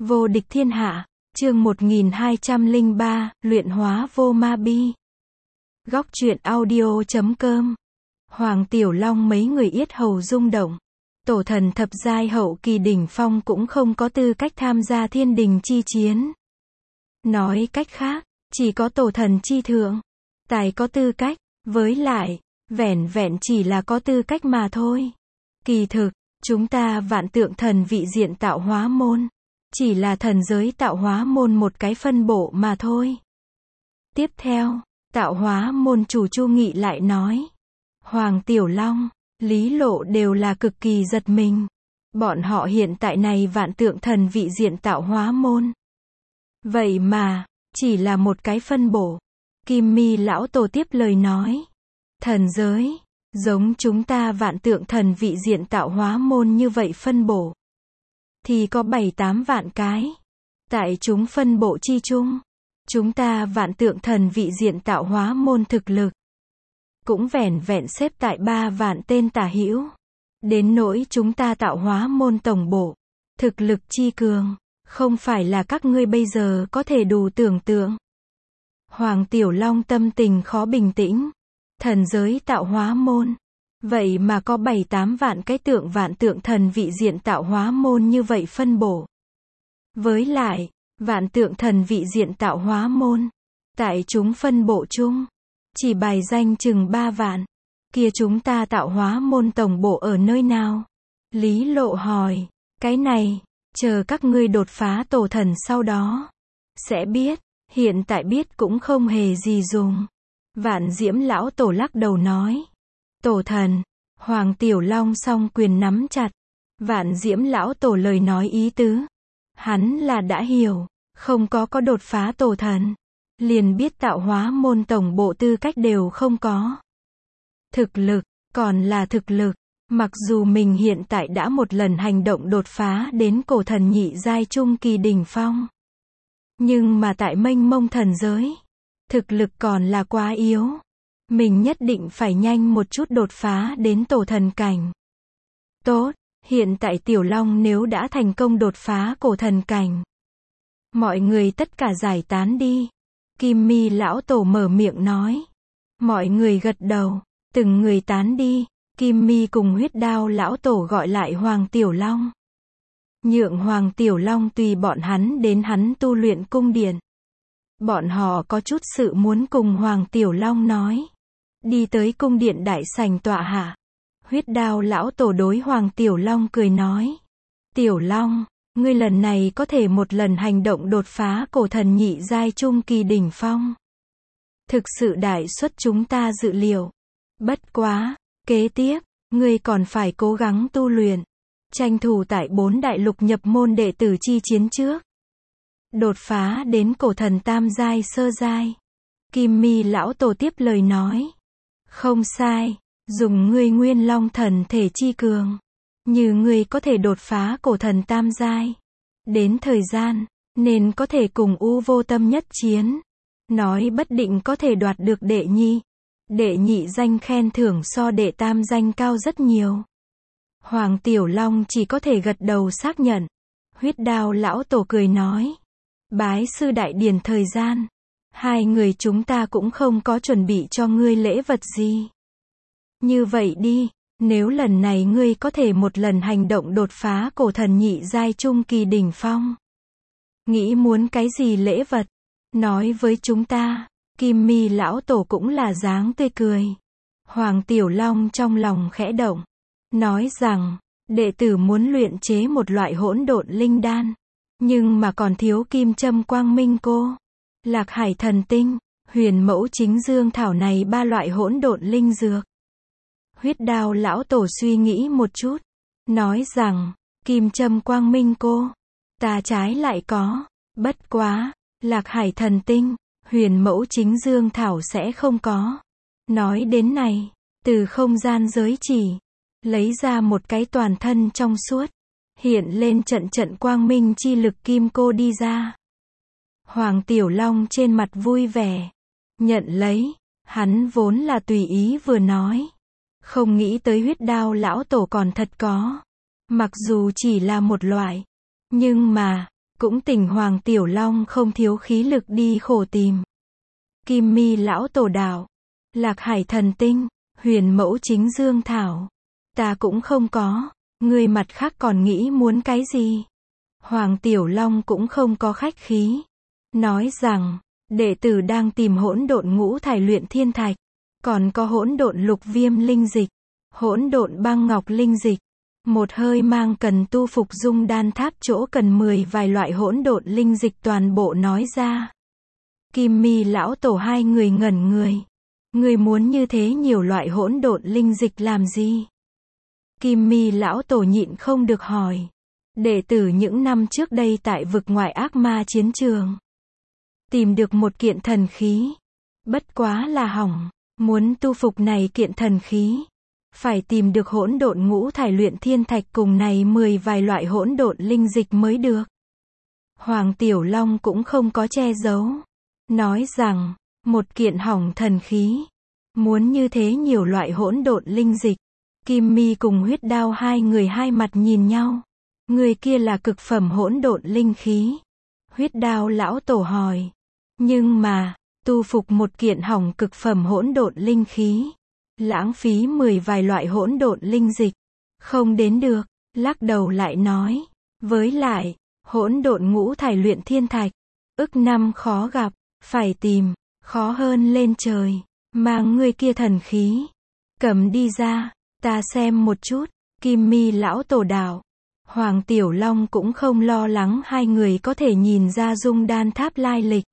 Vô địch thiên hạ, chương 1203, luyện hóa vô ma bi. Góc truyện audio.com. Hoàng Tiểu Long mấy người yết hầu rung động. Tổ thần thập giai hậu kỳ đỉnh phong cũng không có tư cách tham gia thiên đình chi chiến. Nói cách khác, chỉ có tổ thần chi thượng tài có tư cách, với lại, vẻn vẹn chỉ là có tư cách mà thôi. Kỳ thực, chúng ta Vạn Tượng Thần vị diện tạo hóa môn, chỉ là thần giới tạo hóa môn một cái phân bộ mà thôi. Tiếp theo, tạo hóa môn chủ Chu Nghị lại nói. Hoàng Tiểu Long, Lý Lộ đều là cực kỳ giật mình. Bọn họ hiện tại này Vạn Tượng Thần vị diện tạo hóa môn. Vậy mà, chỉ là một cái phân bổ. Kim Mi lão tổ tiếp lời nói. Thần giới, giống chúng ta Vạn Tượng Thần vị diện tạo hóa môn như vậy phân bổ, thì có 7-8 vạn cái. Tại chúng phân bộ chi chung, chúng ta Vạn Tượng Thần vị diện tạo hóa môn thực lực, cũng vẻn vẹn xếp tại 3 vạn tên tả hữu. Đến nỗi chúng ta tạo hóa môn tổng bộ, thực lực chi cường, không phải là các ngươi bây giờ có thể đủ tưởng tượng. Hoàng Tiểu Long tâm tình khó bình tĩnh. Thần giới tạo hóa môn, vậy mà có 7-8 vạn cái Vạn Tượng Thần vị diện tạo hóa môn như vậy phân bổ. Với lại, Vạn Tượng Thần vị diện tạo hóa môn, tại chúng phân bộ chung, chỉ bài danh chừng 3 vạn. Kia chúng ta tạo hóa môn tổng bộ ở nơi nào? Lý Lộ hỏi. Cái này, chờ các ngươi đột phá tổ thần sau đó, sẽ biết, hiện tại biết cũng không hề gì dùng. Vạn Diễm lão tổ lắc đầu nói. Tổ thần, Hoàng Tiểu Long song quyền nắm chặt. Vạn Diễm lão tổ lời nói ý tứ, hắn là đã hiểu, không có đột phá tổ thần, liền biết tạo hóa môn tổng bộ tư cách đều không có. Thực lực, còn là thực lực, mặc dù mình hiện tại đã một lần hành động đột phá đến cổ thần nhị giai trung kỳ đỉnh phong, nhưng mà tại mênh mông thần giới, thực lực còn là quá yếu. Mình nhất định phải nhanh một chút đột phá đến tổ thần cảnh. Tốt, hiện tại Tiểu Long nếu đã thành công đột phá cổ thần cảnh, mọi người tất cả giải tán đi. Kim Mi lão tổ mở miệng nói. Mọi người gật đầu, từng người tán đi. Kim Mi cùng Huyết Đao lão tổ gọi lại Hoàng Tiểu Long, nhượng Hoàng Tiểu Long tùy bọn hắn đến hắn tu luyện cung điện. Bọn họ có chút sự muốn cùng Hoàng Tiểu Long nói. Đi tới cung điện đại sảnh tọa hạ. Huyết Đao lão tổ đối Hoàng Tiểu Long cười nói. Tiểu Long, ngươi lần này có thể một lần hành động đột phá cổ thần nhị giai trung kỳ đỉnh phong. Thực sự đại xuất chúng ta dự liệu. Bất quá, kế tiếp, ngươi còn phải cố gắng tu luyện. Tranh thủ tại 4 đại lục nhập môn đệ tử chi chiến trước, đột phá đến cổ thần tam giai sơ giai. Kim Mi lão tổ tiếp lời nói. Không sai, dùng ngươi Nguyên Long thần thể chi cường, như ngươi có thể đột phá cổ thần tam giai, đến thời gian, nên có thể cùng U Vô Tâm nhất chiến. Nói bất định có thể đoạt được đệ nhị danh khen thưởng so đệ tam danh cao rất nhiều. Hoàng Tiểu Long chỉ có thể gật đầu xác nhận. Huyết Đao lão tổ cười nói. Bái sư đại điển thời gian, hai người chúng ta cũng không có chuẩn bị cho ngươi lễ vật gì. Như vậy đi, nếu lần này ngươi có thể một lần hành động đột phá cổ thần nhị giai trung kỳ đỉnh phong, nghĩ muốn cái gì lễ vật, nói với chúng ta. Kim Mi lão tổ cũng là dáng tươi cười. Hoàng Tiểu Long trong lòng khẽ động, nói rằng, đệ tử muốn luyện chế một loại hỗn độn linh đan, nhưng mà còn thiếu kim châm quang minh cô, Lạc Hải thần tinh, huyền mẫu chính dương thảo này 3 loại hỗn độn linh dược. Huyết Đao lão tổ suy nghĩ một chút, nói rằng, kim châm quang minh cô, ta trái lại có, bất quá, Lạc Hải thần tinh, huyền mẫu chính dương thảo sẽ không có. Nói đến này, từ không gian giới chỉ, lấy ra một cái toàn thân trong suốt, hiện lên trận quang minh chi lực kim cô đi ra. Hoàng Tiểu Long trên mặt vui vẻ, nhận lấy. Hắn vốn là tùy ý vừa nói, không nghĩ tới Huyết Đao lão tổ còn thật có. Mặc dù chỉ là một loại, nhưng mà, Cũng tỉnh Hoàng Tiểu Long không thiếu khí lực đi khổ tìm. Kim Mi lão tổ đạo, Lạc Hải thần tinh, Huyền mẫu chính dương thảo. Ta cũng không có, ngươi mặt khác còn nghĩ muốn cái gì? Hoàng Tiểu Long cũng không có khách khí. Nói rằng, đệ tử đang tìm hỗn độn ngũ thải luyện thiên thạch. Còn có hỗn độn lục viêm linh dịch, hỗn độn băng ngọc linh dịch. Một hơi mang cần tu phục dung đan tháp chỗ cần 10 vài loại hỗn độn linh dịch toàn bộ nói ra. Kim Mi lão tổ hai người ngẩn người. Người muốn như thế nhiều loại hỗn độn linh dịch làm gì? Kim Mi lão tổ nhịn không được hỏi. Đệ tử những năm trước đây tại vực ngoại ác ma chiến trường, tìm được một kiện thần khí. Bất quá là hỏng. Muốn tu phục này kiện thần khí, phải tìm được hỗn độn ngũ thải luyện thiên thạch cùng này 10 vài loại hỗn độn linh dịch mới được. Hoàng Tiểu Long cũng không có che giấu. Nói rằng, một kiện hỏng thần khí. Muốn như thế nhiều loại hỗn độn linh dịch. Kim Mi cùng Huyết Đao hai người hai mặt nhìn nhau. Người kia là cực phẩm hỗn độn linh khí. Huyết Đao lão tổ hỏi. Nhưng mà, tu phục một kiện hỏng cực phẩm hỗn độn linh khí, lãng phí 10 vài loại hỗn độn linh dịch, không đến được. Lắc đầu lại nói, với lại, hỗn độn ngũ thải luyện thiên thạch, ức năm khó gặp, phải tìm, khó hơn lên trời. Mang người kia thần khí, cầm đi ra, ta xem một chút. Kim Mi lão tổ đạo, Hoàng Tiểu Long cũng không lo lắng hai người có thể nhìn ra dung đan tháp lai lịch.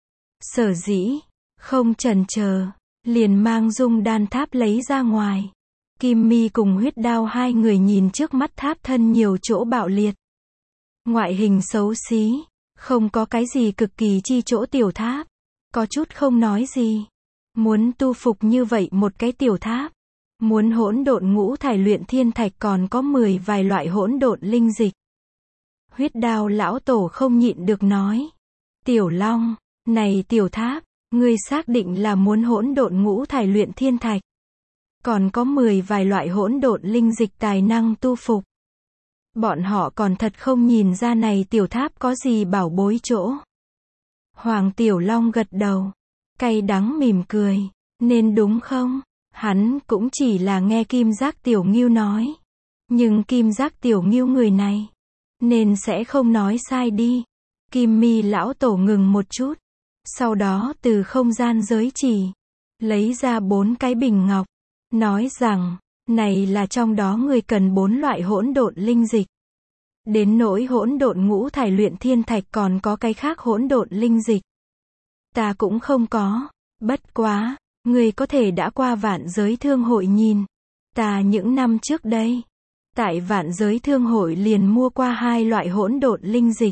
Sở dĩ, không chần chờ, liền mang dung đan tháp lấy ra ngoài. Kim Mi cùng Huyết Đao hai người nhìn trước mắt tháp thân nhiều chỗ bạo liệt. Ngoại hình xấu xí, không có cái gì cực kỳ chi chỗ tiểu tháp. Có chút không nói gì. Muốn tu phục như vậy một cái tiểu tháp. Muốn hỗn độn ngũ thải luyện thiên thạch còn có 10 vài loại hỗn độn linh dịch. Huyết Đao lão tổ không nhịn được nói. Tiểu Long, này tiểu tháp, ngươi xác định là muốn hỗn độn ngũ thải luyện thiên thạch. Còn có 10 vài loại hỗn độn linh dịch tài năng tu phục. Bọn họ còn thật không nhìn ra này tiểu tháp có gì bảo bối chỗ. Hoàng Tiểu Long gật đầu, cay đắng mỉm cười, nên đúng không? Hắn cũng chỉ là nghe Kim Giác Tiểu Ngưu nói. Nhưng Kim Giác Tiểu Ngưu người này, nên sẽ không nói sai đi. Kim Mi lão tổ ngừng một chút. Sau đó từ không gian giới chỉ, lấy ra 4 cái bình ngọc. Nói rằng, này là trong đó người cần 4 loại hỗn độn linh dịch. Đến nỗi hỗn độn ngũ thải luyện thiên thạch còn có cái khác hỗn độn linh dịch. Ta cũng không có. Bất quá, người có thể đã qua Vạn Giới Thương Hội nhìn. Ta những năm trước đây, tại Vạn Giới Thương Hội liền mua qua 2 loại hỗn độn linh dịch.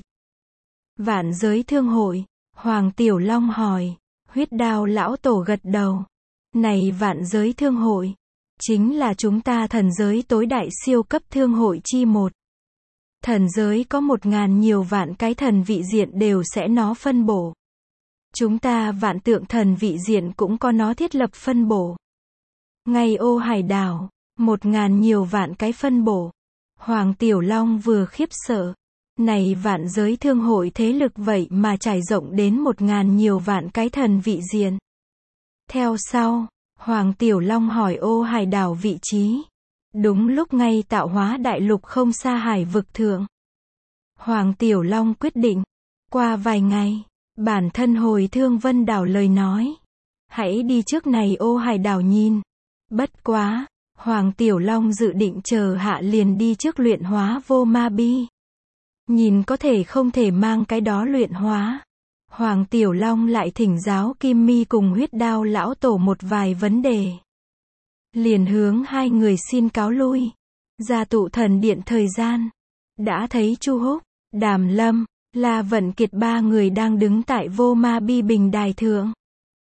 Vạn Giới Thương Hội, Hoàng Tiểu Long hỏi. Huyết Đao lão tổ gật đầu. Này Vạn Giới Thương Hội, chính là chúng ta thần giới tối đại siêu cấp thương hội chi một. Thần giới có 1000 nhiều vạn cái thần vị diện đều sẽ nó phân bổ. Chúng ta Vạn Tượng thần vị diện cũng có nó thiết lập phân bổ. Ngay Ô Hải đảo, 1000 nhiều vạn cái phân bổ. Hoàng Tiểu Long vừa khiếp sợ. Này Vạn Giới Thương Hội thế lực vậy mà trải rộng đến 1000 nhiều vạn cái thần vị diện. Theo sau, Hoàng Tiểu Long hỏi Ô Hải đảo vị trí. Đúng lúc ngay Tạo Hóa đại lục không xa hải vực thượng. Hoàng Tiểu Long quyết định, qua vài ngày, bản thân hồi Thương Vân đảo lời nói. Hãy đi trước này Ô Hải đảo nhìn. Bất quá, Hoàng Tiểu Long dự định chờ hạ liền đi trước luyện hóa vô ma bi. Nhìn có thể không thể mang cái đó luyện hóa. Hoàng Tiểu Long lại thỉnh giáo Kim Mi cùng Huyết Đao lão tổ một vài vấn đề. Liền hướng hai người xin cáo lui. Ra tụ thần điện thời gian. Đã thấy Chu Húc, Đàm Lâm, La Vận Kiệt ba người đang đứng tại vô ma bi bình đài thượng.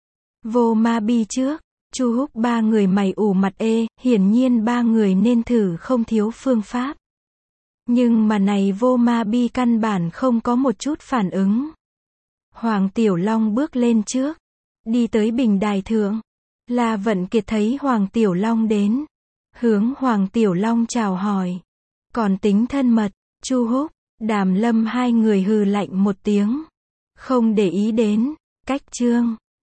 Vô ma bi trước, Chu Húc ba người mày ủ mặt hiển nhiên ba người nên thử không thiếu phương pháp. Nhưng mà này vô ma bi căn bản không có một chút phản ứng. Hoàng Tiểu Long bước lên trước, đi tới bình đài thượng. La Vận Kiệt thấy Hoàng Tiểu Long đến, hướng Hoàng Tiểu Long chào hỏi, còn tính thân mật. Chu Húc, Đàm Lâm hai người hừ lạnh một tiếng. Không để ý đến. Cách chương